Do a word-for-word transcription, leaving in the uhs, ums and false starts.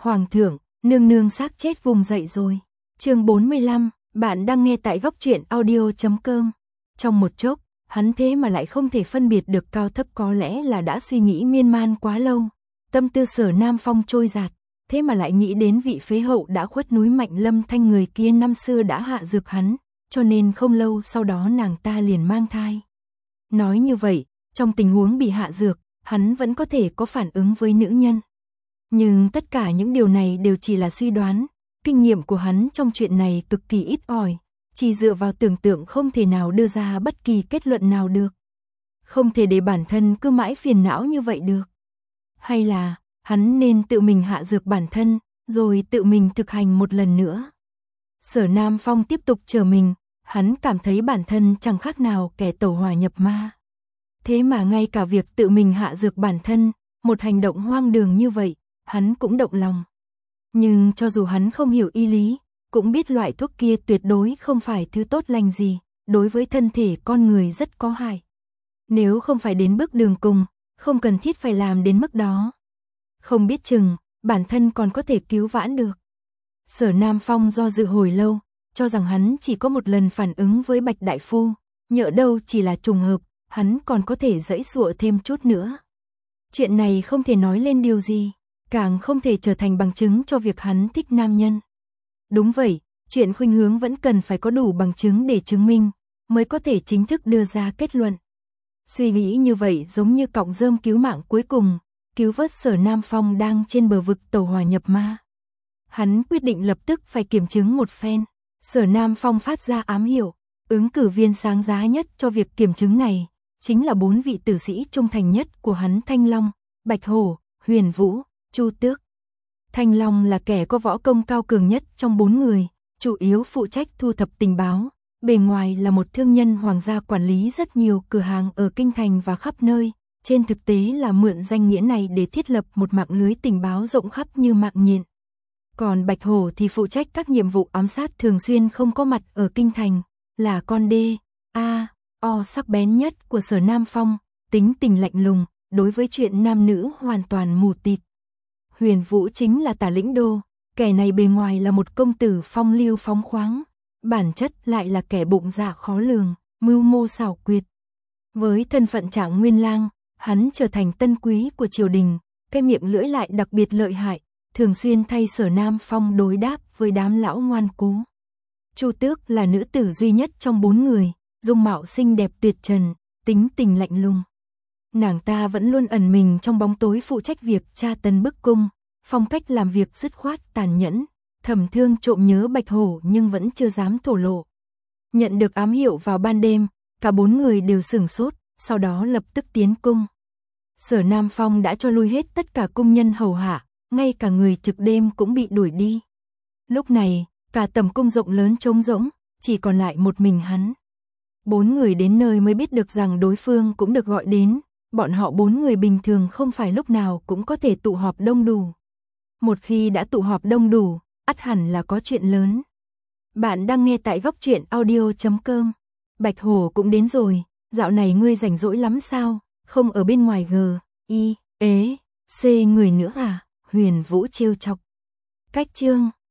Hoàng thượng, nương nương xác chết vùng dậy rồi. Chương bốn mươi lăm, bạn đang nghe tại góc truyện audio chấm com. Trong một chốc, hắn thế mà lại không thể phân biệt được cao thấp, có lẽ là đã suy nghĩ miên man quá lâu. Tâm tư Sở Nam Phong trôi dạt, thế mà lại nghĩ đến vị phế hậu đã khuất núi Mạnh Lâm Thanh, người kia năm xưa đã hạ dược hắn, cho nên không lâu sau đó nàng ta liền mang thai. Nói như vậy, trong tình huống bị hạ dược, hắn vẫn có thể có phản ứng với nữ nhân. Nhưng tất cả những điều này đều chỉ là suy đoán, kinh nghiệm của hắn trong chuyện này cực kỳ ít ỏi, chỉ dựa vào tưởng tượng không thể nào đưa ra bất kỳ kết luận nào được. Không thể để bản thân cứ mãi phiền não như vậy được. Hay là, hắn nên tự mình hạ dược bản thân, rồi tự mình thực hành một lần nữa. Sở Nam Phong tiếp tục chờ mình, hắn cảm thấy bản thân chẳng khác nào kẻ tẩu hỏa nhập ma. Thế mà ngay cả việc tự mình hạ dược bản thân, một hành động hoang đường như vậy, hắn cũng động lòng. Nhưng cho dù hắn không hiểu y lý, cũng biết loại thuốc kia tuyệt đối không phải thứ tốt lành gì, đối với thân thể con người rất có hại. Nếu không phải đến bước đường cùng, không cần thiết phải làm đến mức đó. Không biết chừng, bản thân còn có thể cứu vãn được. Sở Nam Phong do dự hồi lâu, cho rằng hắn chỉ có một lần phản ứng với Bạch Đại Phu, nhỡ đâu chỉ là trùng hợp, hắn còn có thể giãy giụa thêm chút nữa. Chuyện này không thể nói lên điều gì, càng không thể trở thành bằng chứng cho việc hắn thích nam nhân. Đúng vậy, chuyện khuynh hướng vẫn cần phải có đủ bằng chứng để chứng minh, mới có thể chính thức đưa ra kết luận. Suy nghĩ như vậy giống như cọng rơm cứu mạng cuối cùng, cứu vớt Sở Nam Phong đang trên bờ vực tẩu hỏa nhập ma. Hắn quyết định lập tức phải kiểm chứng một phen. Sở Nam Phong phát ra ám hiệu, ứng cử viên sáng giá nhất cho việc kiểm chứng này, chính là bốn vị tử sĩ trung thành nhất của hắn: Thanh Long, Bạch Hổ, Huyền Vũ, Chu Tước. Thanh Long là kẻ có võ công cao cường nhất trong bốn người, chủ yếu phụ trách thu thập tình báo, bề ngoài là một thương nhân hoàng gia quản lý rất nhiều cửa hàng ở kinh thành và khắp nơi, trên thực tế là mượn danh nghĩa này để thiết lập một mạng lưới tình báo rộng khắp như mạng nhện. Còn Bạch Hổ thì phụ trách các nhiệm vụ ám sát thường xuyên không có mặt ở kinh thành, là con đê, a, o sắc bén nhất của Sở Nam Phong, tính tình lạnh lùng, đối với chuyện nam nữ hoàn toàn mù tịt. Huyền Vũ chính là tả lĩnh đô, kẻ này bề ngoài là một công tử phong lưu phóng khoáng, bản chất lại là kẻ bụng dạ khó lường, mưu mô xảo quyệt. Với thân phận Trạng Nguyên Lang, hắn trở thành tân quý của triều đình, cái miệng lưỡi lại đặc biệt lợi hại, thường xuyên thay Sở Nam Phong đối đáp với đám lão ngoan cố. Chu Tước là nữ tử duy nhất trong bốn người, dung mạo xinh đẹp tuyệt trần, tính tình lạnh lùng. Nàng ta vẫn luôn ẩn mình trong bóng tối phụ trách việc tra tấn bức cung, phong cách làm việc dứt khoát tàn nhẫn, thầm thương trộm nhớ Bạch Hổ nhưng vẫn chưa dám thổ lộ. Nhận được ám hiệu vào ban đêm, cả bốn người đều sửng sốt, sau đó lập tức tiến cung. Sở Nam Phong đã cho lui hết tất cả cung nhân hầu hạ, ngay cả người trực đêm cũng bị đuổi đi. Lúc này, cả tầm cung rộng lớn trống rỗng, chỉ còn lại một mình hắn. Bốn người đến nơi mới biết được rằng đối phương cũng được gọi đến, bọn họ bốn người bình thường không phải lúc nào cũng có thể tụ họp đông đủ. Một khi đã tụ họp đông đủ, ắt hẳn là có chuyện lớn. Bạn đang nghe tại góc truyện audio chấm com. Bạch Hổ cũng đến rồi, dạo này ngươi rảnh rỗi lắm sao, không ở bên ngoài g, i, ế, c người nữa à? Huyền Vũ trêu chọc. Cách chương